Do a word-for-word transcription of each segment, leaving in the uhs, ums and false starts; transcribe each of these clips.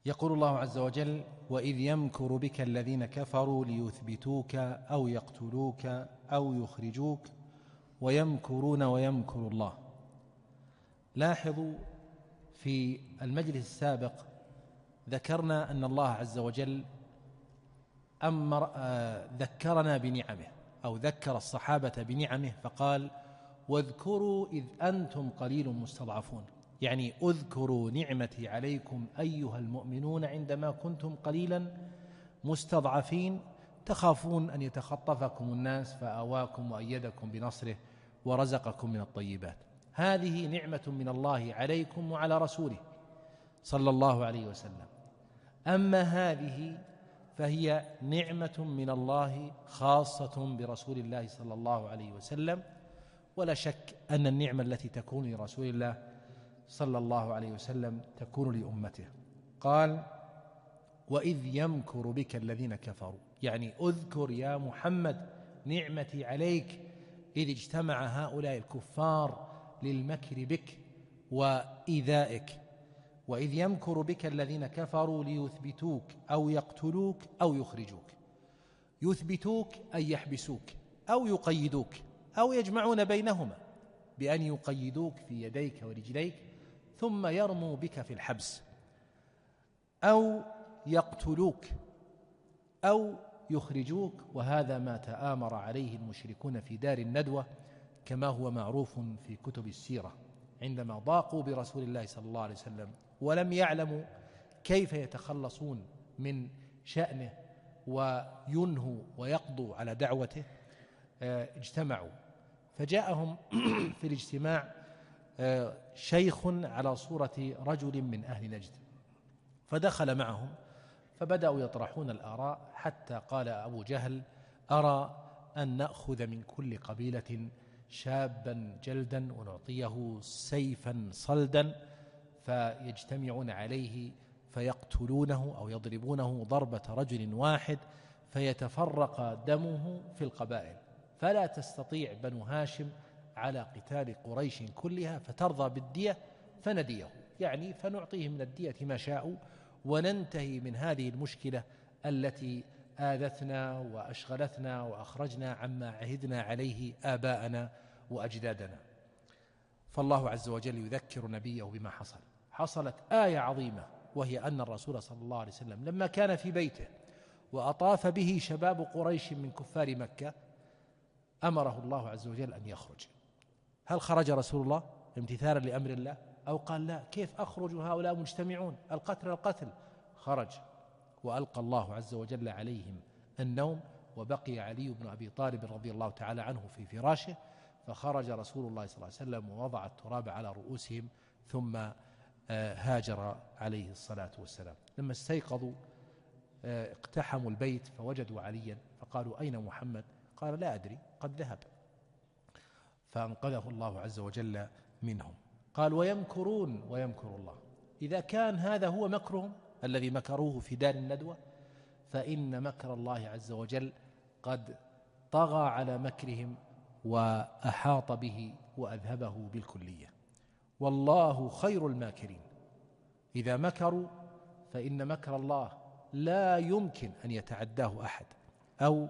يقول الله عز وجل: وإذ يمكر بك الذين كفروا ليثبتوك أو يقتلوك أو يخرجوك ويمكرون ويمكر الله. لاحظوا في المجلس السابق ذكرنا أن الله عز وجل أمر آه ذكرنا بنعمه، أو ذكر الصحابة بنعمه فقال: واذكروا إذ أنتم قليل مستضعفون، يعني اذكروا نعمتي عليكم أيها المؤمنون عندما كنتم قليلا مستضعفين تخافون أن يتخطفكم الناس فآواكم وأيدكم بنصره ورزقكم من الطيبات. هذه نعمة من الله عليكم وعلى رسوله صلى الله عليه وسلم. أما هذه فهي نعمة من الله خاصة برسول الله صلى الله عليه وسلم، ولا شك أن النعمة التي تكون لرسول الله صلى الله عليه وسلم تكون لأمته. قال: وإذ يمكر بك الذين كفروا، يعني اذكر يا محمد نعمتي عليك إذ اجتمع هؤلاء الكفار للمكر بك وإيذائك. وإذ يمكر بك الذين كفروا ليثبتوك أو يقتلوك أو يخرجوك. يثبتوك أي يحبسوك أو يقيدوك أو يجمعون بينهما بأن يقيدوك في يديك ورجليك ثم يرموا بك في الحبس، أو يقتلوك أو يخرجوك، وهذا ما تآمر عليه المشركون في دار الندوة كما هو معروف في كتب السيرة، عندما ضاقوا برسول الله صلى الله عليه وسلم ولم يعلموا كيف يتخلصون من شأنه وينهوا ويقضوا على دعوته، اجتمعوا. فجاءهم في الاجتماع شيخ على صورة رجل من أهل نجد، فدخل معهم فبدأوا يطرحون الآراء، حتى قال أبو جهل: أرى أن نأخذ من كل قبيلة شابا جلدا ونعطيه سيفا صلدا فيجتمعون عليه فيقتلونه أو يضربونه ضربة رجل واحد فيتفرق دمه في القبائل، فلا تستطيع بنو هاشم على قتال قريش كلها فترضى بالدية فنديه، يعني فنعطيه من الدية ما شاءوا وننتهي من هذه المشكلة التي آذتنا وأشغلتنا وأخرجنا عما عهدنا عليه آباءنا وأجدادنا. فالله عز وجل يذكر نبيه بما حصل. حصلت آية عظيمة، وهي أن الرسول صلى الله عليه وسلم لما كان في بيته وأطاف به شباب قريش من كفار مكة أمره الله عز وجل أن يخرج. هل خرج رسول الله امتثالا لأمر الله، أو قال لا كيف أخرج هؤلاء مجتمعون القتل القتل؟ خرج، وألقى الله عز وجل عليهم النوم، وبقي علي بن أبي طالب رضي الله تعالى عنه في فراشه، فخرج رسول الله صلى الله عليه وسلم ووضع التراب على رؤوسهم ثم هاجر عليه الصلاة والسلام. لما استيقظوا اقتحموا البيت فوجدوا عليا فقالوا: أين محمد؟ قال: لا أدري، قد ذهب. فأنقذه الله عز وجل منهم. قال: ويمكرون ويمكر الله. إذا كان هذا هو مكرهم الذي مكروه في دار الندوة، فإن مكر الله عز وجل قد طغى على مكرهم وأحاط به وأذهبه بالكلية. والله خير الماكرين. إذا مكروا فإن مكر الله لا يمكن أن يتعداه أحد، أو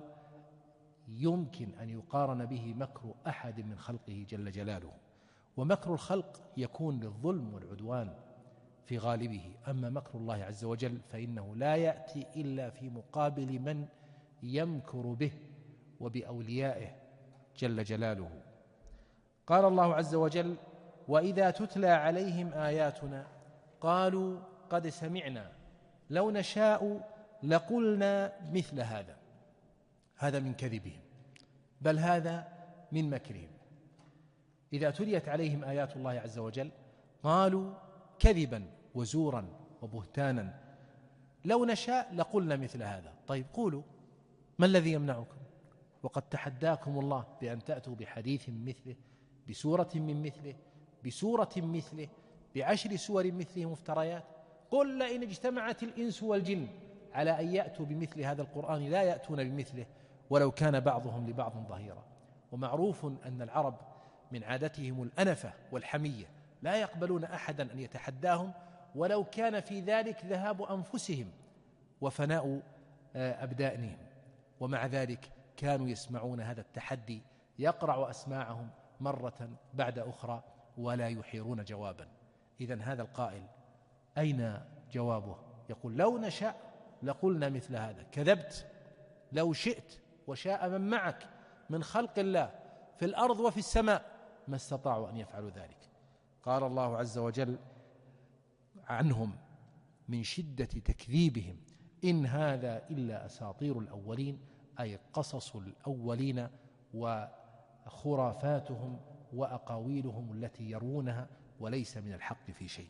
يمكن أن يقارن به مكر أحد من خلقه جل جلاله. ومكر الخلق يكون للظلم والعدوان في غالبه، أما مكر الله عز وجل فإنه لا يأتي إلا في مقابل من يمكر به وبأوليائه جل جلاله. قال الله عز وجل: وإذا تتلى عليهم آياتنا قالوا قد سمعنا لو نشاء لقلنا مثل هذا. هذا من كذبهم، بل هذا من مكرهم. إذا تليت عليهم آيات الله عز وجل قالوا كذبا وزورا وبهتانا: لو نشاء لقلنا مثل هذا. طيب قولوا، ما الذي يمنعكم؟ وقد تحداكم الله بأن تأتوا بحديث مثله، بسورة من مثله، بسورة مثله، بعشر سور مثله مفتريات. قل لئن اجتمعت الإنس والجن على أن يأتوا بمثل هذا القرآن لا يأتون بمثله ولو كان بعضهم لبعض ظهيرا. ومعروف أن العرب من عادتهم الأنفة والحمية، لا يقبلون أحدا أن يتحداهم ولو كان في ذلك ذهاب أنفسهم وفناء أبدانهم. ومع ذلك كانوا يسمعون هذا التحدي يقرع أسماعهم مرة بعد أخرى ولا يحيرون جوابا. إذن هذا القائل أين جوابه؟ يقول لو نشاء لقلنا مثل هذا، كذبت، لو شئت وشاء من معك من خلق الله في الأرض وفي السماء ما استطاعوا أن يفعلوا ذلك. قال الله عز وجل عنهم من شدة تكذيبهم إن هذا إلا أساطير الأولين، أي قصص الأولين وخرافاتهم وأقاويلهم التي يروونها وليس من الحق في شيء.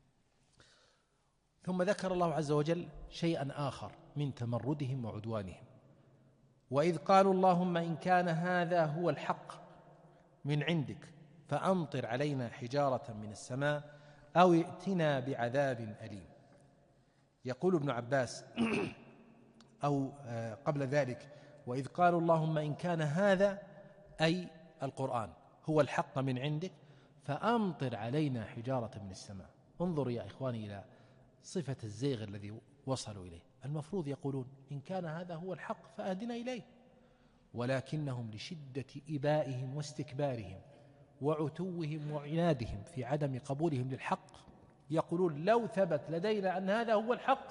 ثم ذكر الله عز وجل شيئا آخر من تمردهم وعدوانهم: وإذ قالوا اللهم إن كان هذا هو الحق من عندك فأمطر علينا حجارة من السماء أو ائتنا بعذاب أليم. يقول ابن عباس أو قبل ذلك: وإذ قالوا اللهم إن كان هذا أي القرآن هو الحق من عندك فأمطر علينا حجارة من السماء. انظر يا إخواني إلى صفة الزيغ الذي وصلوا إليه. المفروض يقولون إن كان هذا هو الحق فأهدنا إليه، ولكنهم لشدة إبائهم واستكبارهم وعتوهم وعنادهم في عدم قبولهم للحق يقولون لو ثبت لدينا أن هذا هو الحق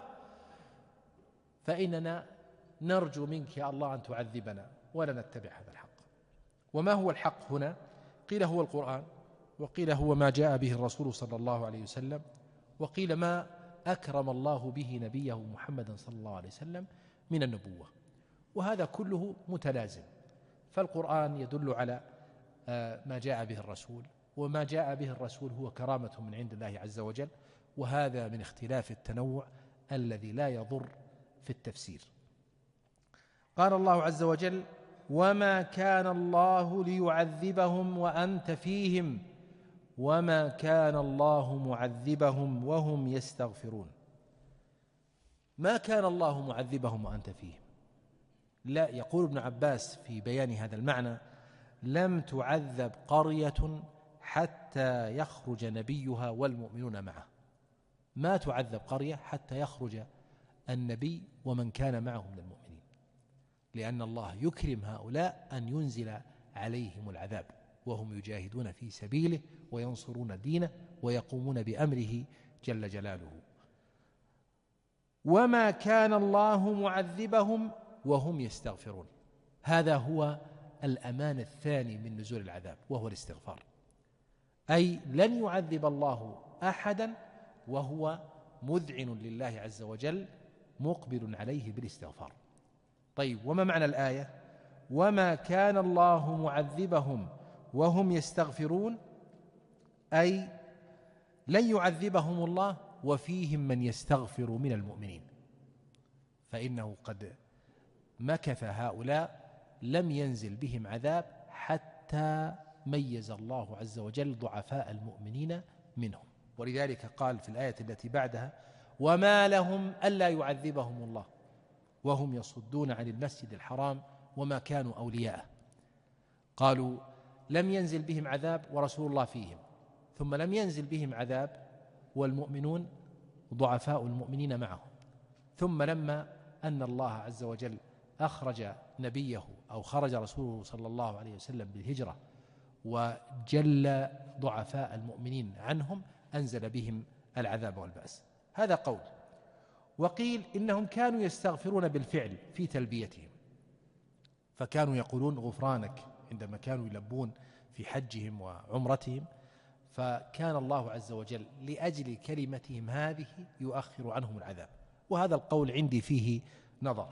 فإننا نرجو منك يا الله أن تعذبنا ولا نتبع هذا الحق. وما هو الحق هنا؟ قيل هو القرآن، وقيل هو ما جاء به الرسول صلى الله عليه وسلم، وقيل ما أكرم الله به نبيه محمدا صلى الله عليه وسلم من النبوة. وهذا كله متلازم، فالقرآن يدل على ما جاء به الرسول، وما جاء به الرسول هو كرامة من عند الله عز وجل، وهذا من اختلاف التنوع الذي لا يضر في التفسير. قال الله عز وجل: وما كان الله ليعذبهم وأنت فيهم وما كان الله معذبهم وهم يستغفرون. ما كان الله معذبهم وأنت فيهم، لا، يقول ابن عباس في بيان هذا المعنى: لم تعذب قرية حتى يخرج نبيها والمؤمنون معه. ما تعذب قرية حتى يخرج النبي ومن كان معه من المؤمنين، لأن الله يكرم هؤلاء أن ينزل عليهم العذاب وهم يجاهدون في سبيله وينصرون دينه ويقومون بأمره جل جلاله. وما كان الله معذبهم وهم يستغفرون، هذا هو الأمان الثاني من نزول العذاب وهو الاستغفار، أي لن يعذب الله أحدا وهو مذعن لله عز وجل مقبل عليه بالاستغفار. طيب، وما معنى الآية؟ وما كان الله معذبهم وهم يستغفرون، أي لن يعذبهم الله وفيهم من يستغفر من المؤمنين، فإنه قد مكث هؤلاء لم ينزل بهم عذاب حتى ميز الله عز وجل ضعفاء المؤمنين منهم. ولذلك قال في الآية التي بعدها: وما لهم ألا يعذبهم الله وهم يصدون عن المسجد الحرام وما كانوا أولياءه. قالوا لم ينزل بهم عذاب ورسول الله فيهم، ثم لم ينزل بهم عذاب والمؤمنون ضعفاء المؤمنين معهم، ثم لما أن الله عز وجل أخرج نبيه أو خرج رسوله صلى الله عليه وسلم بالهجرة وجل ضعفاء المؤمنين عنهم أنزل بهم العذاب والبأس. هذا قول. وقيل إنهم كانوا يستغفرون بالفعل في تلبيتهم، فكانوا يقولون غفرانك عندما كانوا يلبون في حجهم وعمرتهم، فكان الله عز وجل لأجل كلمتهم هذه يؤخر عنهم العذاب، وهذا القول عندي فيه نظر.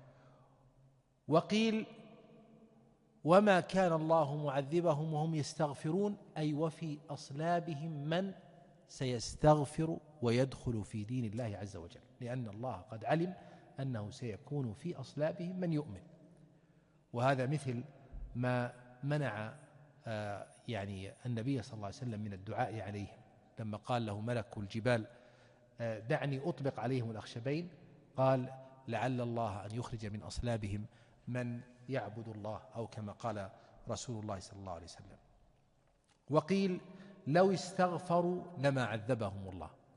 وقيل وما كان الله معذبهم وهم يستغفرون، أي وفي أصلابهم من سيستغفر ويدخل في دين الله عز وجل، لأن الله قد علم أنه سيكون في أصلابهم من يؤمن. وهذا مثل ما منع آه يعني النبي صلى الله عليه وسلم من الدعاء عليهم لما قال له ملك الجبال آه دعني أطبق عليهم الأخشبين، قال لعل الله أن يخرج من أصلابهم من يعبد الله، أو كما قال رسول الله صلى الله عليه وسلم. وقيل لو استغفروا لما عذبهم الله،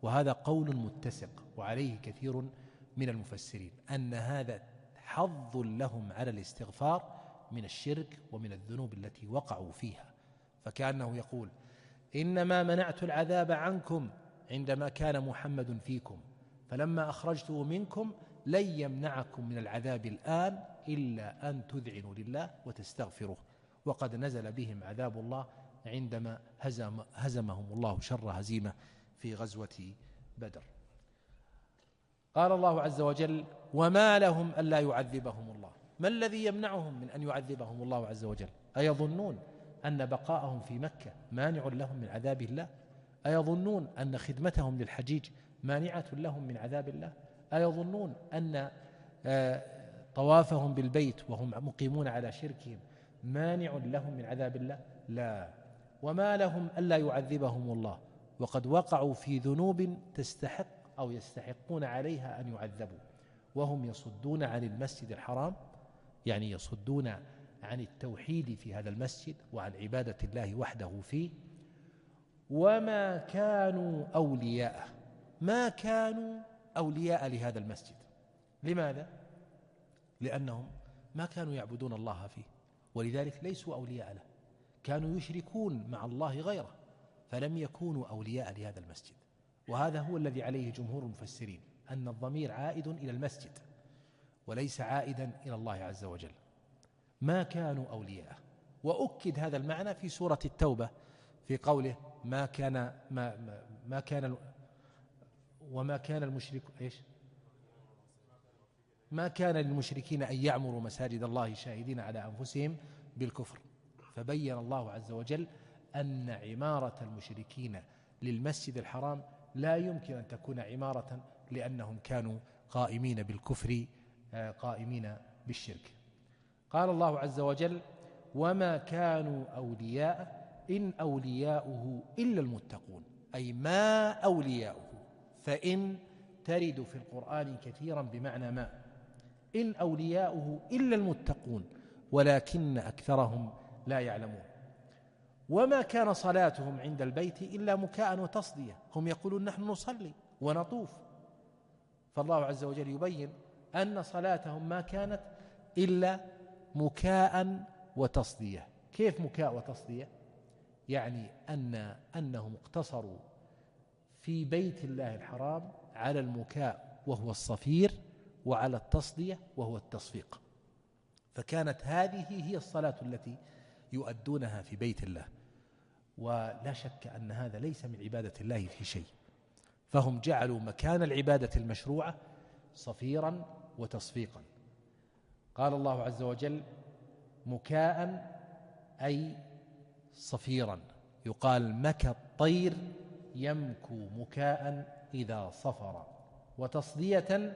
وهذا قول متسق وعليه كثير من المفسرين أن هذا حظ لهم على الاستغفار من الشرك ومن الذنوب التي وقعوا فيها، فكأنه يقول إنما منعت العذاب عنكم عندما كان محمد فيكم، فلما أخرجته منكم لن يمنعكم من العذاب الآن إلا أن تذعنوا لله وتستغفروه، وقد نزل بهم عذاب الله عندما هزم هزمهم الله شر هزيمة في غزوة بدر. قال الله عز وجل وما لهم ألا يعذبهم الله، ما الذي يمنعهم من أن يعذبهم الله عز وجل؟ أيظنون أن بقاءهم في مكة مانع لهم من عذاب الله؟ أيظنون أن خدمتهم للحجيج مانعة لهم من عذاب الله؟ أيظنون أن طوافهم بالبيت وهم مقيمون على شركهم مانع لهم من عذاب الله؟ لا. وما لهم ألا يعذبهم الله وقد وقعوا في ذنوب تستحق أو يستحقون عليها أن يعذبوا، وهم يصدون عن المسجد الحرام، يعني يصدون عن التوحيد في هذا المسجد وعن عبادة الله وحده فيه، وما كانوا أولياءه، ما كانوا أولياء لهذا المسجد. لماذا؟ لأنهم ما كانوا يعبدون الله فيه، ولذلك ليسوا أولياء له، كانوا يشركون مع الله غيره، فلم يكونوا أولياء لهذا المسجد. وهذا هو الذي عليه جمهور المفسرين، أن الضمير عائد إلى المسجد وليس عائدا إلى الله عز وجل. ما كانوا أولياء، وأكد هذا المعنى في سورة التوبة في قوله ما كان ما, ما, ما كان وما كان المشرك إيش ما كان للمشركين أن يعمروا مساجد الله شاهدين على أنفسهم بالكفر، فبين الله عز وجل أن عمارة المشركين للمسجد الحرام لا يمكن أن تكون عمارة، لأنهم كانوا قائمين بالكفر قائمين بالشرك. قال الله عز وجل وما كانوا أولياء إن أولياؤه إلا المتقون، أي ما أولياؤه، فإن ترد في القرآن كثيرا بمعنى ما، إن أولياؤه إلا المتقون ولكن أكثرهم لا يعلمون. وما كان صلاتهم عند البيت إلا مكاء وتصدية، هم يقولون نحن نصلي ونطوف، فالله عز وجل يبين أن صلاتهم ما كانت إلا مكاء وتصدية. كيف مكاء وتصدية؟ يعني أن أنهم اقتصروا في بيت الله الحرام على المكاء وهو الصفير، وعلى التصدية وهو التصفيق، فكانت هذه هي الصلاة التي يؤدونها في بيت الله. ولا شك أن هذا ليس من عبادة الله في شيء، فهم جعلوا مكان العبادة المشروعة صفيرا وتصفيقا. قال الله عز وجل مكاء أي صفيرا، يقال مكى الطير يمكو مكاء إذا صفر. وتصدية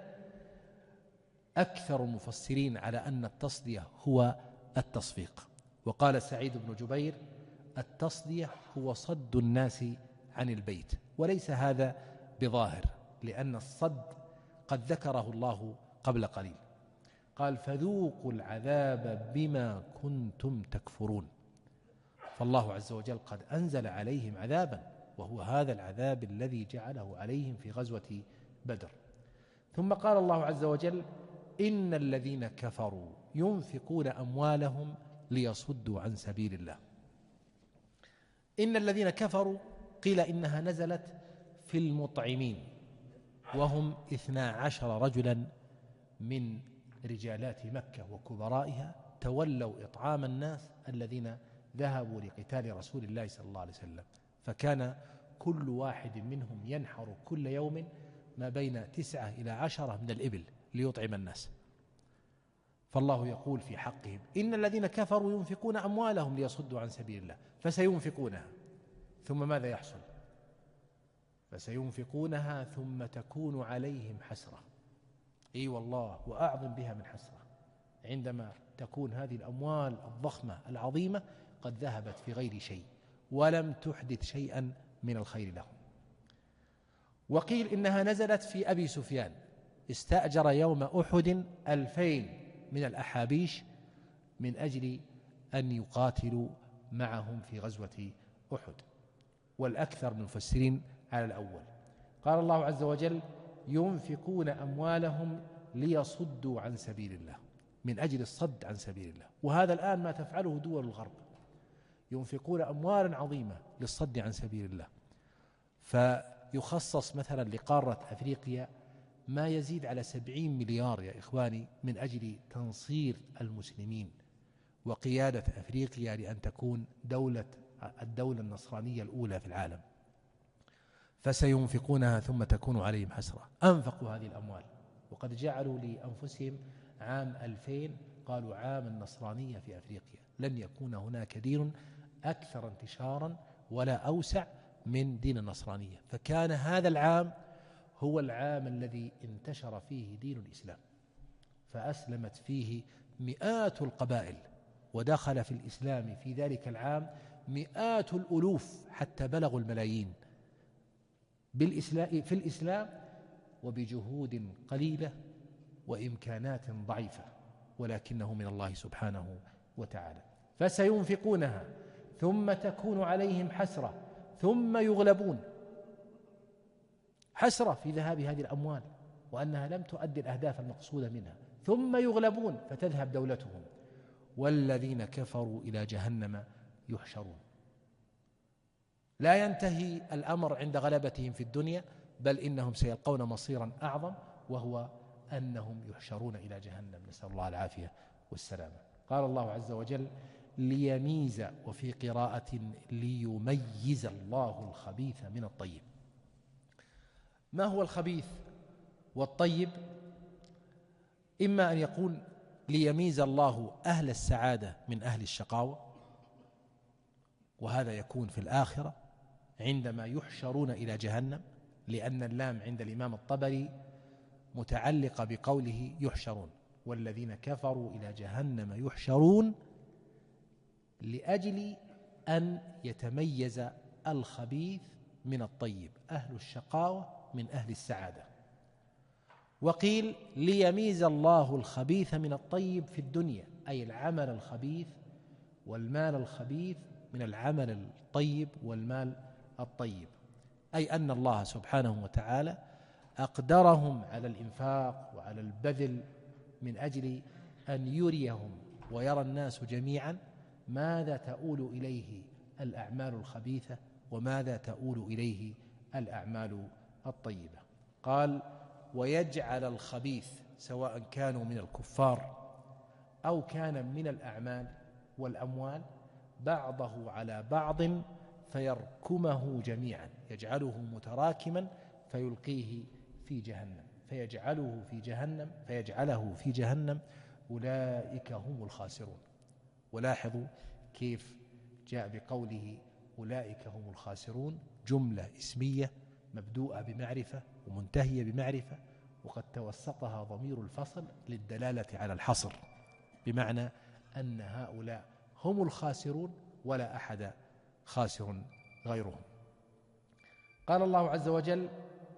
أكثر المفسرين على أن التصدية هو التصفيق. وقال سعيد بن جبير التصدية هو صد الناس عن البيت، وليس هذا بظاهر، لأن الصد قد ذكره الله قبل قليل، قال فذوقوا العذاب بما كنتم تكفرون، فالله عز وجل قد أنزل عليهم عذابا، وهو هذا العذاب الذي جعله عليهم في غزوة بدر. ثم قال الله عز وجل إن الذين كفروا ينفقون أموالهم ليصدوا عن سبيل الله. إن الذين كفروا قيل إنها نزلت في المطعمين، وهم اثنا عشر رجلا من رجالات مكة وكبرائها تولوا إطعام الناس الذين ذهبوا لقتال رسول الله صلى الله عليه وسلم، فكان كل واحد منهم ينحر كل يوم ما بين تسعة إلى عشرة من الإبل ليطعم الناس. فالله يقول في حقهم إن الذين كفروا ينفقون أموالهم ليصدوا عن سبيل الله فسينفقونها، ثم ماذا يحصل؟ فسينفقونها ثم تكون عليهم حسرة. أي والله، وأعظم بها من حسرة، عندما تكون هذه الأموال الضخمة العظيمة قد ذهبت في غير شيء ولم تحدث شيئا من الخير لهم. وقيل إنها نزلت في أبي سفيان، استأجر يوم أحد ألفين من الأحابيش من أجل أن يقاتلوا معهم في غزوة أحد، والأكثر من المفسرين على الأول. قال الله عز وجل ينفقون أموالهم ليصدوا عن سبيل الله، من أجل الصد عن سبيل الله. وهذا الآن ما تفعله دول الغرب، ينفقون أموالا عظيمة للصد عن سبيل الله. فيخصص مثلا لقارة أفريقيا ما يزيد على سبعين مليار يا إخواني من أجل تنصير المسلمين وقيادة أفريقيا لأن تكون دولة الدولة النصرانية الأولى في العالم. فسينفقونها ثم تكون عليهم حسرة. أنفقوا هذه الأموال وقد جعلوا لأنفسهم عام ألفين قالوا عام النصرانية في أفريقيا، لن يكون هناك دين أكثر انتشارا ولا أوسع من دين النصرانية. فكان هذا العام هو العام الذي انتشر فيه دين الإسلام، فأسلمت فيه مئات القبائل، ودخل في الإسلام في ذلك العام مئات الألوف حتى بلغوا الملايين بالإسلام في الإسلام، وبجهود قليلة وإمكانات ضعيفة، ولكنه من الله سبحانه وتعالى. فسينفقونها ثم تكون عليهم حسرة ثم يغلبون، حسرة في ذهاب هذه الأموال وأنها لم تؤدي الأهداف المقصودة منها، ثم يغلبون فتذهب دولتهم، والذين كفروا إلى جهنم يحشرون. لا ينتهي الأمر عند غلبتهم في الدنيا، بل إنهم سيلقون مصيرا أعظم، وهو أنهم يحشرون إلى جهنم، نسأل الله العافية والسلامة. قال الله عز وجل ليميز، وفي قراءة ليميز الله الخبيث من الطيب. ما هو الخبيث والطيب؟ إما أن يكون ليميز الله أهل السعادة من أهل الشقاوة، وهذا يكون في الآخرة عندما يحشرون إلى جهنم، لأن اللام عند الإمام الطبري متعلقة بقوله يحشرون، والذين كفروا إلى جهنم يحشرون، لأجل أن يتميز الخبيث من الطيب، أهل الشقاوة من أهل السعادة. وقيل ليميز الله الخبيث من الطيب في الدنيا، أي العمل الخبيث والمال الخبيث من العمل الطيب والمال الطيب، أي أن الله سبحانه وتعالى أقدرهم على الإنفاق وعلى البذل من أجل أن يريهم ويرى الناس جميعا ماذا تؤول إليه الأعمال الخبيثة وماذا تؤول إليه الأعمال الطيبة. قال ويجعل الخبيث سواء كانوا من الكفار أو كان من الأعمال والأموال بعضه على بعض فيركمه جميعا، يجعله متراكما فيلقيه في جهنم، فيجعله في جهنم فيجعله في جهنم أولئك هم الخاسرون. ولاحظوا كيف جاء بقوله أولئك هم الخاسرون، جملة اسمية مبدوءة بمعرفة ومنتهية بمعرفة، وقد توسطها ضمير الفصل للدلالة على الحصر، بمعنى أن هؤلاء هم الخاسرون ولا أحد خاسر غيرهم. قال الله عز وجل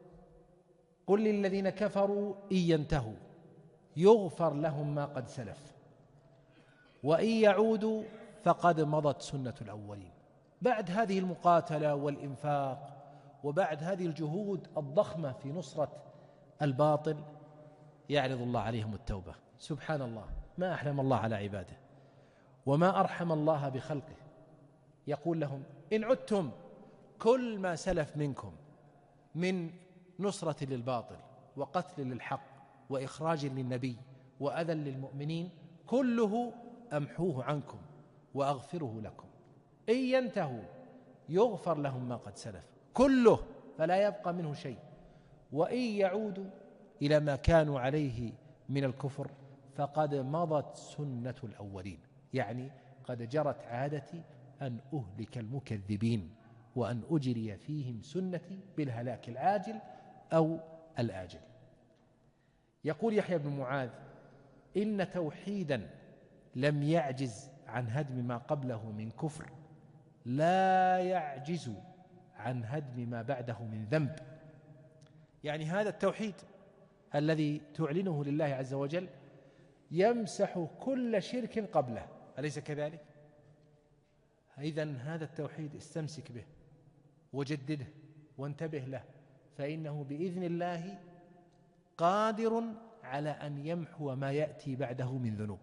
قل للذين كفروا إن ينتهوا يغفر لهم ما قد سلف وإن يعودوا فقد مضت سنة الأولين. بعد هذه المقاتلة والإنفاق وبعد هذه الجهود الضخمة في نصرة الباطل يعرض الله عليهم التوبة. سبحان الله، ما أحلم الله على عباده وما أرحم الله بخلقه. يقول لهم إن عدتم كل ما سلف منكم من نصرة للباطل وقتل للحق وإخراج للنبي وأذى للمؤمنين كله أمحوه عنكم وأغفره لكم. إن ينتهوا يغفر لهم ما قد سلف كله فلا يبقى منه شيء، وإن يعودوا إلى ما كانوا عليه من الكفر فقد مضت سنة الأولين، يعني قد جرت عادتي أن أهلك المكذبين وأن أجري فيهم سنتي بالهلاك العاجل أو الآجل. يقول يحيى بن معاذ إن توحيدا لم يعجز عن هدم ما قبله من كفر لا يعجز عن هدم ما بعده من ذنب. يعني هذا التوحيد الذي تعلنه لله عز وجل يمسح كل شرك قبله، أليس كذلك؟ إذن هذا التوحيد استمسك به وجدده وانتبه له، فإنه بإذن الله قادر على أن يمحو ما يأتي بعده من ذنوب،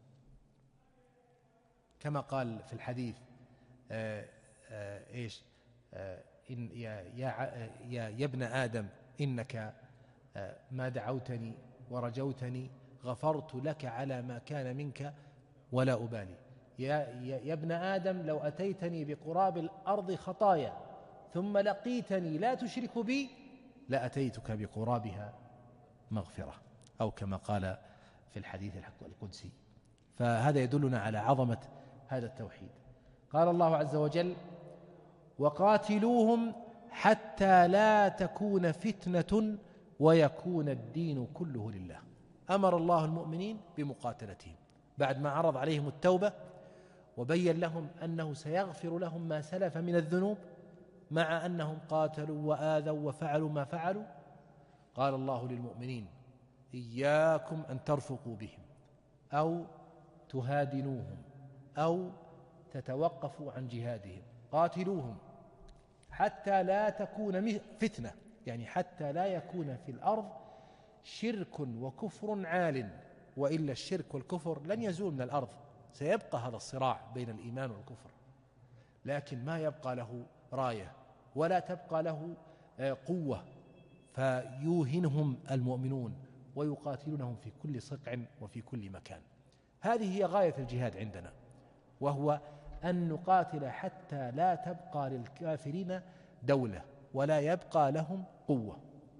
كما قال في الحديث آآ آآ إيش آآ إن يا, يا, يا, يا ابن آدم إنك ما دعوتني ورجوتني غفرت لك على ما كان منك ولا أبالي. يا, يا, يا ابن آدم لو أتيتني بقراب الأرض خطايا ثم لقيتني لا تشرك بي لأتيتك بقرابها مغفرة، أو كما قال في الحديث القدسي. فهذا يدلنا على عظمة هذا التوحيد. قال الله عز وجل: وقاتلوهم حتى لا تكون فتنة ويكون الدين كله لله. أمر الله المؤمنين بمقاتلتهم بعد ما عرض عليهم التوبة وبين لهم أنه سيغفر لهم ما سلف من الذنوب، مع أنهم قاتلوا وآذوا وفعلوا ما فعلوا. قال الله للمؤمنين: إياكم أن ترفقوا بهم أو تهادنوهم أو تتوقفوا عن جهادهم، قاتلوهم حتى لا تكون فتنة، يعني حتى لا يكون في الأرض شرك وكفر عال، وإلا الشرك والكفر لن يزول من الأرض، سيبقى هذا الصراع بين الإيمان والكفر، لكن ما يبقى له راية ولا تبقى له قوة، فيوهنهم المؤمنون ويقاتلونهم في كل صقع وفي كل مكان. هذه هي غاية الجهاد عندنا، وهو أن نقاتل حتى لا تبقى للكافرين دولة ولا يبقى لهم قوة.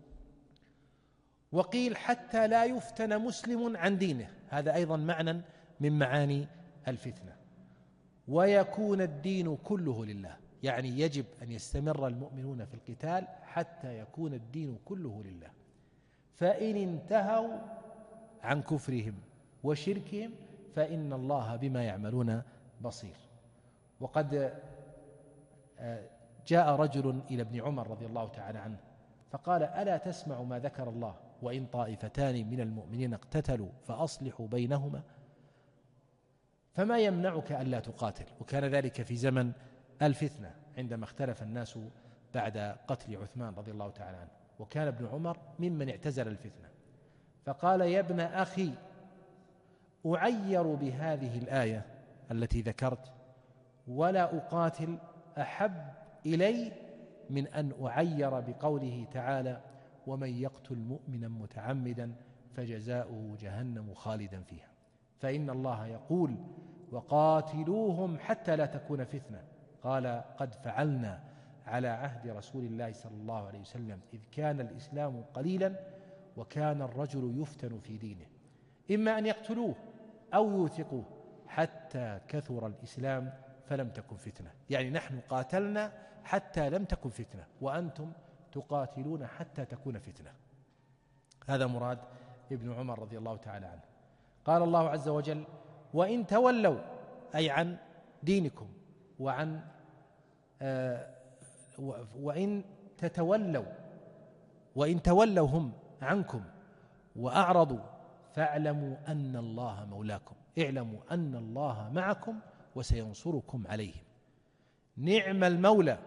وقيل حتى لا يفتن مسلم عن دينه، هذا أيضا معنى من معاني الفتنة. ويكون الدين كله لله، يعني يجب أن يستمر المؤمنون في القتال حتى يكون الدين كله لله. فإن انتهوا عن كفرهم وشركهم فإن الله بما يعملون بصير. وقد جاء رجل إلى ابن عمر رضي الله تعالى عنه فقال: ألا تسمع ما ذكر الله: وإن طائفتان من المؤمنين اقتتلوا فأصلحوا بينهما؟ فما يمنعك ألا تقاتل؟ وكان ذلك في زمن الفتنة عندما اختلف الناس بعد قتل عثمان رضي الله تعالى عنه، وكان ابن عمر ممن اعتزل الفتنة. فقال: يا ابن أخي، أعير بهذه الآية التي ذكرت ولا أقاتل أحب إلي من أن أعير بقوله تعالى: ومن يقتل مؤمنا متعمدا فجزاؤه جهنم خالدا فيها. فإن الله يقول: وقاتلوهم حتى لا تكون فتنة. قال: قد فعلنا على عهد رسول الله صلى الله عليه وسلم إذ كان الإسلام قليلا وكان الرجل يفتن في دينه، إما أن يقتلوه أو يوثقوه حتى كثر الإسلام فلم تكن فتنة. يعني نحن قاتلنا حتى لم تكن فتنة، وأنتم تقاتلون حتى تكون فتنة. هذا مراد ابن عمر رضي الله تعالى عنه. قال الله عز وجل: وإن تولوا، أي عن دينكم، وعن آه وإن تتولوا، وإن تولوا هم عنكم وأعرضوا فاعلموا أن الله مولاكم، اعلموا أن الله معكم وسينصركم عليهم. نعم المولى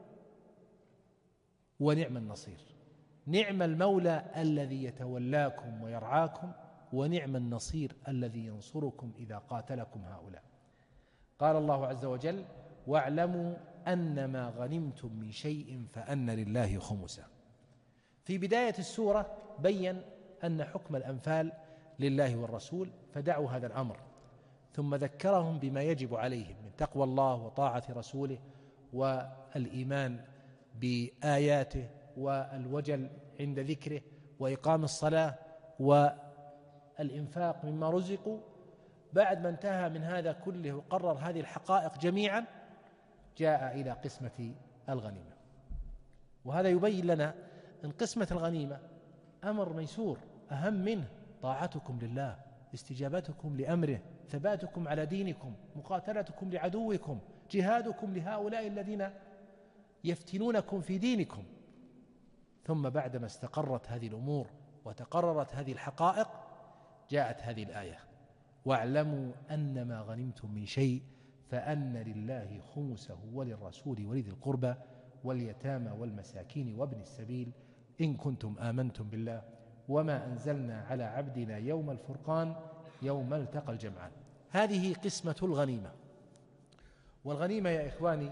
ونعم النصير. نعم المولى الذي يتولاكم ويرعاكم، ونعم النصير الذي ينصركم إذا قاتلكم هؤلاء. قال الله عز وجل: واعلموا أن ما غنمتم من شيء فأن لله خمسه. في بداية السورة بين أن حكم الأنفال لله والرسول، فدعوا هذا الأمر، ثم ذكرهم بما يجب عليهم من تقوى الله وطاعة رسوله والإيمان بآياته والوجل عند ذكره وإقام الصلاة والإنفاق مما رزقوا. بعد ما انتهى من هذا كله وقرر هذه الحقائق جميعا، جاء إلى قسمة الغنيمة. وهذا يبين لنا أن قسمة الغنيمة أمر ميسور، أهم منه طاعتكم لله، استجابتكم لأمره، ثباتكم على دينكم، مقاتلتكم لعدوكم، جهادكم لهؤلاء الذين يفتنونكم في دينكم. ثم بعدما استقرت هذه الأمور وتقررت هذه الحقائق، جاءت هذه الآية: واعلموا أن ما غنمتم من شيء فأن لله خمسه وللرسول ولذي القربى واليتامى والمساكين وابن السبيل إن كنتم آمنتم بالله وما أنزلنا على عبدنا يوم الفرقان يوم التقى الجمعان. هذه قسمة الغنيمة. والغنيمة يا إخواني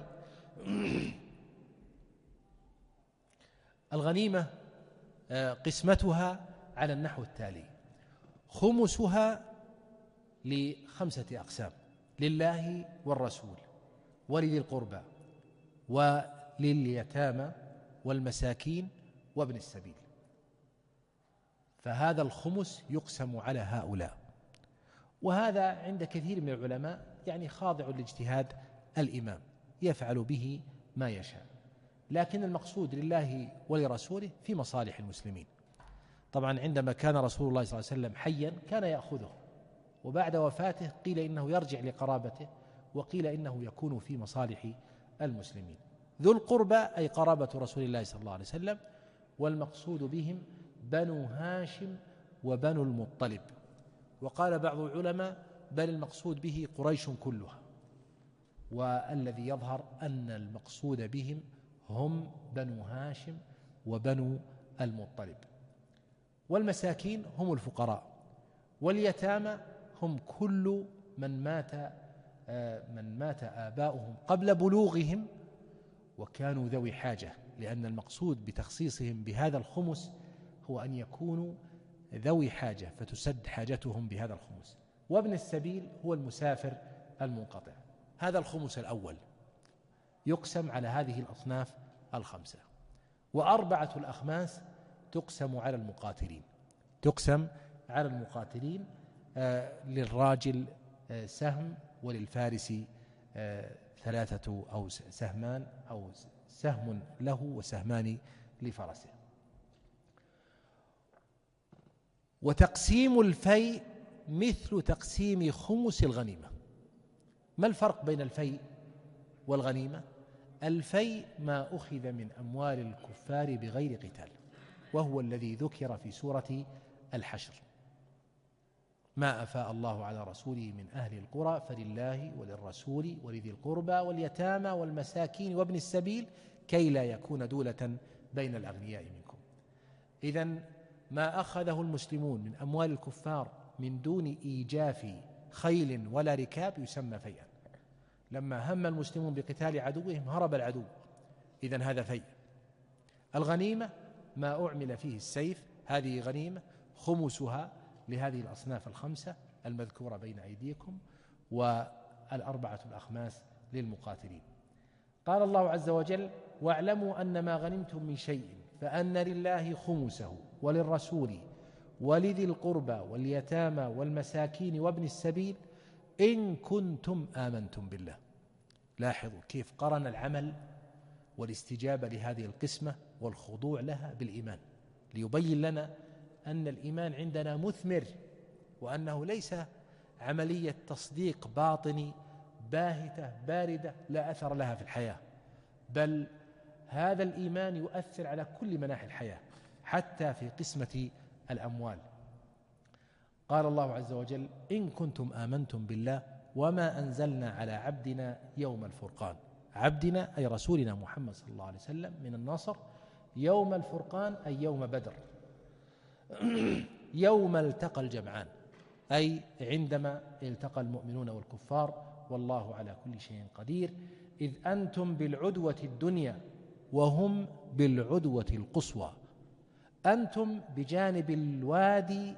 الغنيمة قسمتها على النحو التالي: خمسها لخمسة أقسام: لله والرسول ولذي القربى ولليتامى والمساكين وابن السبيل. فهذا الخمس يقسم على هؤلاء، وهذا عند كثير من العلماء يعني خاضع لاجتهاد الإمام يفعل به ما يشاء، لكن المقصود لله ولرسوله في مصالح المسلمين. طبعا عندما كان رسول الله صلى الله عليه وسلم حيا كان يأخذه، وبعد وفاته قيل إنه يرجع لقرابته، وقيل إنه يكون في مصالح المسلمين. ذو القربى أي قرابة رسول الله صلى الله عليه وسلم، والمقصود بهم بنو هاشم وبنو المطلب. وقال بعض العلماء بل المقصود به قريش كلها، والذي يظهر أن المقصود بهم هم بنو هاشم وبنو المطلب. والمساكين هم الفقراء، واليتامى هم كل من مات من مات آباؤهم قبل بلوغهم وكانوا ذوي حاجة، لأن المقصود بتخصيصهم بهذا الخمس هو أن يكونوا ذوي حاجة فتسد حاجتهم بهذا الخمس. وابن السبيل هو المسافر المنقطع. هذا الخمس الأول يقسم على هذه الأصناف الخمسة. وأربعة الأخماس تقسم على المقاتلين تقسم على المقاتلين آه للراجل آه سهم، وللفارس آه ثلاثة أو سهمان أو سهم له وسهمان لفرسه. وتقسيم الفيء مثل تقسيم خمس الغنيمة. ما الفرق بين الفيء والغنيمة؟ الفيء ما أخذ من أموال الكفار بغير قتال، وهو الذي ذكر في سورة الحشر: ما أفاء الله على رسوله من أهل القرى فلله وللرسول ولذي القربى واليتامى والمساكين وابن السبيل كي لا يكون دولة بين الأغنياء منكم. إذن ما أخذه المسلمون من أموال الكفار من دون إيجاف خيل ولا ركاب يسمى فيئا. لما هم المسلمون بقتال عدوهم هرب العدو، إذن هذا فيء. الغنيمة ما أعمل فيه السيف، هذه غنيمة، خمسها لهذه الأصناف الخمسة المذكورة بين أيديكم، والأربعة الأخماس للمقاتلين. قال الله عز وجل: واعلموا أن ما غنمتم من شيء فأن لله خمسه وللرسول ولذي القربى واليتامى والمساكين وابن السبيل إن كنتم آمنتم بالله. لاحظوا كيف قرن العمل والاستجابة لهذه القسمة والخضوع لها بالإيمان، ليبين لنا أن الإيمان عندنا مثمر، وأنه ليس عملية تصديق باطني باهتة باردة لا أثر لها في الحياة، بل هذا الإيمان يؤثر على كل مناحي الحياة حتى في قسمة الأموال. قال الله عز وجل: إن كنتم آمنتم بالله وما أنزلنا على عبدنا يوم الفرقان. عبدنا أي رسولنا محمد صلى الله عليه وسلم من النصر، يوم الفرقان أي يوم بدر، يوم التقى الجمعان أي عندما التقى المؤمنون والكفار، والله على كل شيء قدير، إذ أنتم بالعدوة الدنيا وهم بالعدوة القصوى. أنتم بجانب الوادي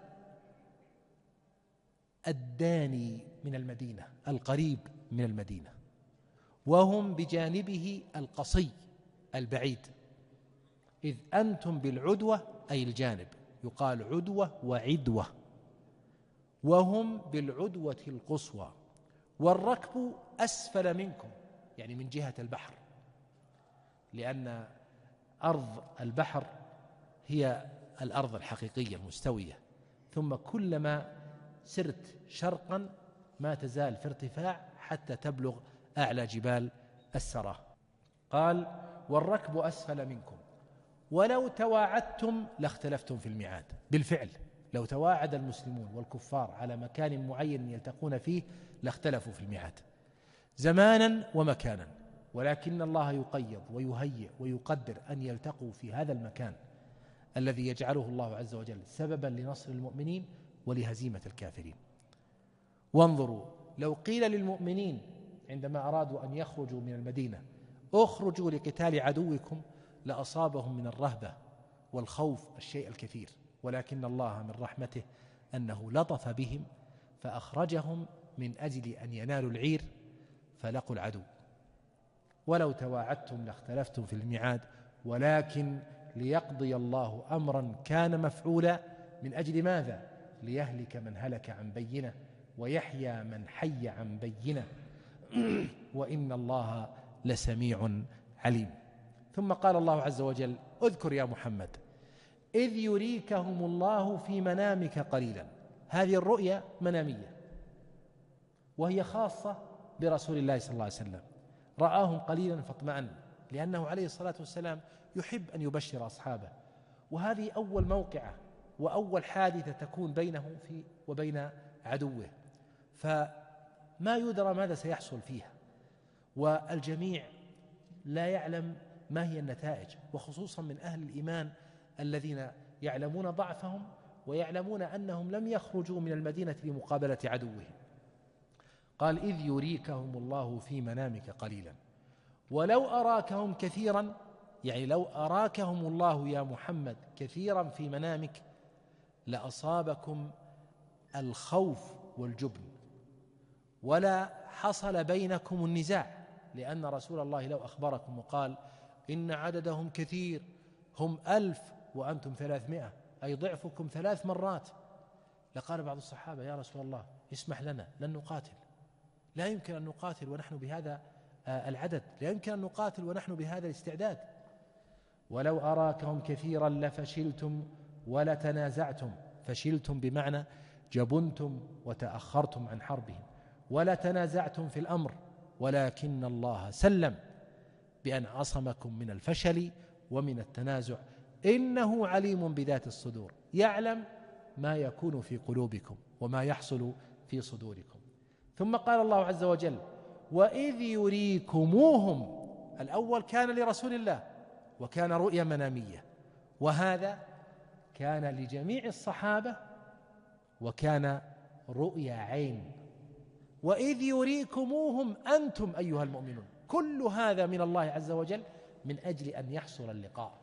الداني من المدينة القريب من المدينة، وهم بجانبه القصي البعيد. إذ أنتم بالعدوة أي الجانب، يقال عدوة وعدوة، وهم بالعدوة القصوى. والركب أسفل منكم يعني من جهة البحر، لأن أرض البحر هي الأرض الحقيقية المستوية، ثم كلما سرت شرقا ما تزال في ارتفاع حتى تبلغ أعلى جبال السرى. قال: والركب أسفل منكم ولو تواعدتم لاختلفتم في الميعاد. بالفعل لو تواعد المسلمون والكفار على مكان معين يلتقون فيه لاختلفوا في الميعاد زمانا ومكانا، ولكن الله يقيض ويهيئ ويقدر أن يلتقوا في هذا المكان الذي يجعله الله عز وجل سببا لنصر المؤمنين ولهزيمة الكافرين. وانظروا، لو قيل للمؤمنين عندما أرادوا أن يخرجوا من المدينة اخرجوا لقتال عدوكم لأصابهم من الرهبة والخوف الشيء الكثير، ولكن الله من رحمته أنه لطف بهم فأخرجهم من أجل أن ينالوا العير فلقوا العدو. ولو تواعدتم لاختلفتم في الميعاد ولكن ليقضي الله أمرا كان مفعولا. من أجل ماذا؟ ليهلك من هلك عن بينة ويحيى من حي عن بينة وإن الله لسميع عليم. ثم قال الله عز وجل: اذكر يا محمد إذ يريكهم الله في منامك قليلا. هذه الرؤيا منامية وهي خاصة برسول الله صلى الله عليه وسلم، رآهم قليلا فاطمأن، لأنه عليه الصلاة والسلام يحب أن يبشر أصحابه، وهذه أول موقعة وأول حادثة تكون بينه في وبين عدوه، فما يدرى ماذا سيحصل فيها، والجميع لا يعلم ما هي النتائج، وخصوصا من أهل الإيمان الذين يعلمون ضعفهم ويعلمون أنهم لم يخرجوا من المدينة لمقابلة عدوهم. قال: إذ يريكهم الله في منامك قليلا ولو أراكهم كثيرا، يعني لو أراكهم الله يا محمد كثيرا في منامك لأصابكم الخوف والجبن ولا حصل بينكم النزاع، لأن رسول الله لو أخبركم وقال إن عددهم كثير هم ألف وأنتم ثلاثمائة أي ضعفكم ثلاث مرات، لقال بعض الصحابة: يا رسول الله اسمح لنا لن نقاتل، لا يمكن أن نقاتل ونحن بهذا العدد، لا يمكن أن نقاتل ونحن بهذا الاستعداد. ولو أراكهم كثيرا لفشلتم ولتنازعتم، فشلتم بمعنى جبنتم وتأخرتم عن حربهم، ولتنازعتم في الأمر، ولكن الله سلم بأن عصمكم من الفشل ومن التنازع، إنه عليم بذات الصدور، يعلم ما يكون في قلوبكم وما يحصل في صدوركم. ثم قال الله عز وجل: وإذ يريكموهم. الأول كان لرسول الله وكان رؤيا منامية، وهذا كان لجميع الصحابة وكان رؤيا عين. وإذ يريكموهم أنتم أيها المؤمنون، كل هذا من الله عز وجل من أجل أن يحصل اللقاء،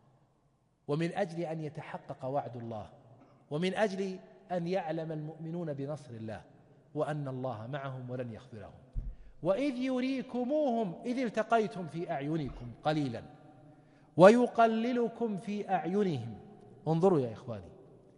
ومن أجل أن يتحقق وعد الله، ومن أجل أن يعلم المؤمنون بنصر الله وأن الله معهم ولن يخذلهم. وإذ يريكموهم إذ التقيتم في أعينكم قليلا ويقللكم في أعينهم. انظروا يا إخواني،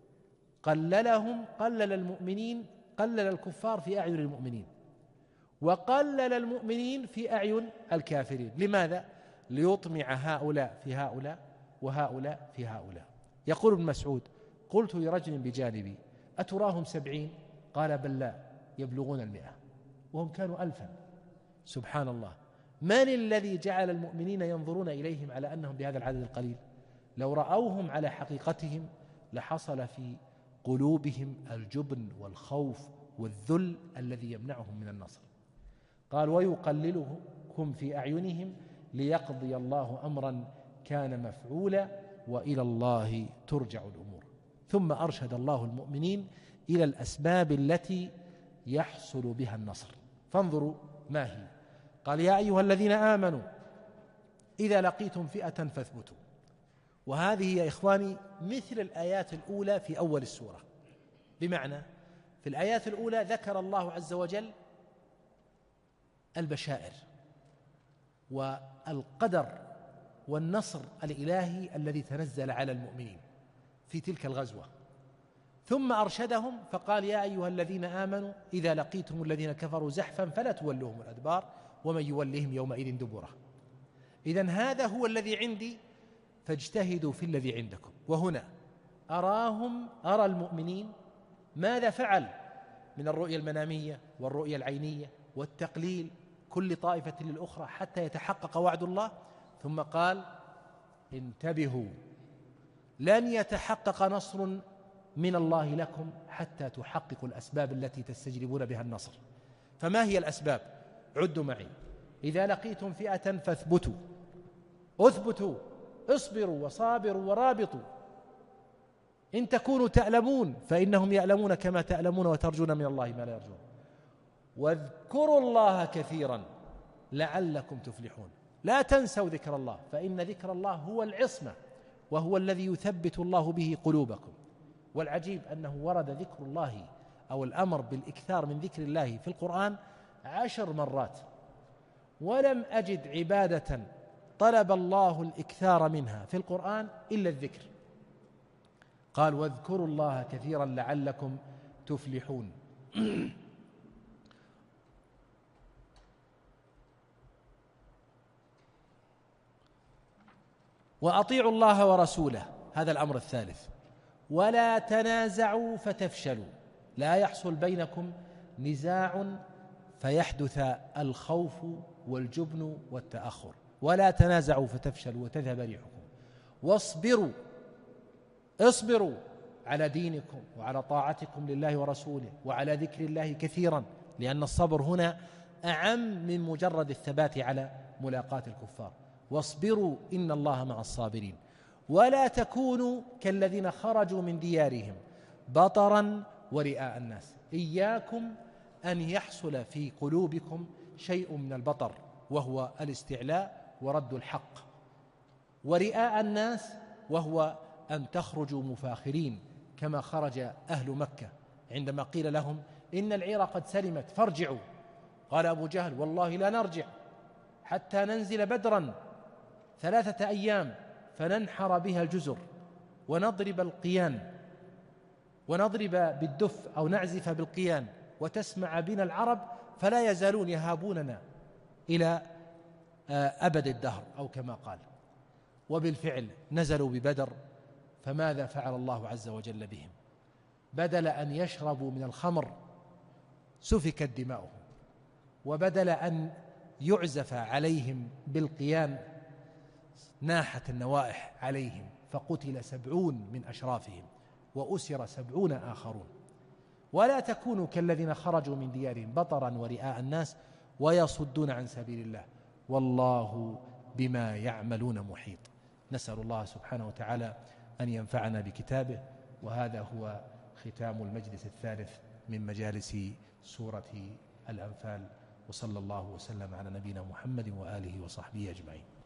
قللهم، قلل المؤمنين، قلل الكفار في أعين المؤمنين، وقلل المؤمنين في أعين الكافرين. لماذا؟ ليطمع هؤلاء في هؤلاء وهؤلاء في هؤلاء. يقول ابن مسعود: قلت لرجل بجانبي: أتراهم سبعين؟ قال: بل لا، يبلغون المئة، وهم كانوا ألفا. سبحان الله، من الذي جعل المؤمنين ينظرون إليهم على أنهم بهذا العدد القليل؟ لو رأوهم على حقيقتهم لحصل في قلوبهم الجبن والخوف والذل الذي يمنعهم من النصر. قال: ويقللكم في أعينهم ليقضي الله أمرا كان مفعولا وإلى الله ترجع الأمور. ثم أرشد الله المؤمنين إلى الأسباب التي يحصل بها النصر، فانظروا ما هي. قال: يا أيها الذين آمنوا إذا لقيتم فئة فاثبتوا. وهذه يا إخواني مثل الآيات الأولى في أول السورة، بمعنى في الآيات الأولى ذكر الله عز وجل البشائر والقدر والنصر الإلهي الذي تنزل على المؤمنين في تلك الغزوة، ثم أرشدهم فقال: يا أيها الذين آمنوا إذا لقيتم الذين كفروا زحفا فلا تولوهم الأدبار ومن يولهم يومئذ دبره. إذن هذا هو الذي عندي فاجتهدوا في الذي عندكم. وهنا أراهم، أرى المؤمنين ماذا فعل من الرؤية المنامية والرؤية العينية والتقليل كل طائفة للأخرى حتى يتحقق وعد الله. ثم قال: انتبهوا، لن يتحقق نصر من الله لكم حتى تحققوا الأسباب التي تستجلبون بها النصر. فما هي الأسباب؟ عدوا معي: إذا لقيتم فئة فاثبتوا، اثبتوا، اصبروا وصابروا ورابطوا. إن تكونوا تألمون فإنهم يألمون كما تألمون وترجون من الله ما لا يرجون. واذكروا الله كثيرا لعلكم تفلحون. لا تنسوا ذكر الله، فإن ذكر الله هو العصمة وهو الذي يثبت الله به قلوبكم. والعجيب أنه ورد ذكر الله أو الأمر بالإكثار من ذكر الله في القرآن عشر مرات، ولم أجد عبادة طلب الله الإكثار منها في القرآن إلا الذكر. قال واذكروا الله كثيرا لعلكم تفلحون. وأطيعوا الله ورسوله، هذا الأمر الثالث. ولا تنازعوا فتفشلوا، لا يحصل بينكم نزاع فيحدث الخوف والجبن والتأخر. ولا تنازعوا فتفشلوا وتذهب ريحكم. واصبروا، اصبروا على دينكم وعلى طاعتكم لله ورسوله وعلى ذكر الله كثيرا، لأن الصبر هنا أعم من مجرد الثبات على ملاقاة الكفار. واصبروا إن الله مع الصابرين. ولا تكونوا كالذين خرجوا من ديارهم بطرا ورئاء الناس. إياكم أن يحصل في قلوبكم شيء من البطر، وهو الاستعلاء ورد الحق، ورئاء الناس وهو أن تخرجوا مفاخرين كما خرج أهل مكة عندما قيل لهم إن العير قد سلمت فارجعوا. قال أبو جهل والله لا نرجع حتى ننزل بدرا ثلاثة أيام فننحر بها الجزر ونضرب القيان، ونضرب بالدف أو نعزف بالقيان وتسمع بنا العرب فلا يزالون يهابوننا إلى أبد الدهر أو كما قال. وبالفعل نزلوا ببدر، فماذا فعل الله عز وجل بهم؟ بدل أن يشربوا من الخمر سفكت دماؤهم، وبدل أن يعزف عليهم بالقيان ناحت النوائح عليهم، فقتل سبعون من أشرافهم وأسر سبعون آخرون. ولا تكونوا كالذين خرجوا من ديارهم بطرا ورئاء الناس ويصدون عن سبيل الله والله بما يعملون محيط. نسأل الله سبحانه وتعالى أن ينفعنا بكتابه. وهذا هو ختام المجلس الثالث من مجالس سورة الأنفال، وصلى الله وسلم على نبينا محمد وآله وصحبه أجمعين.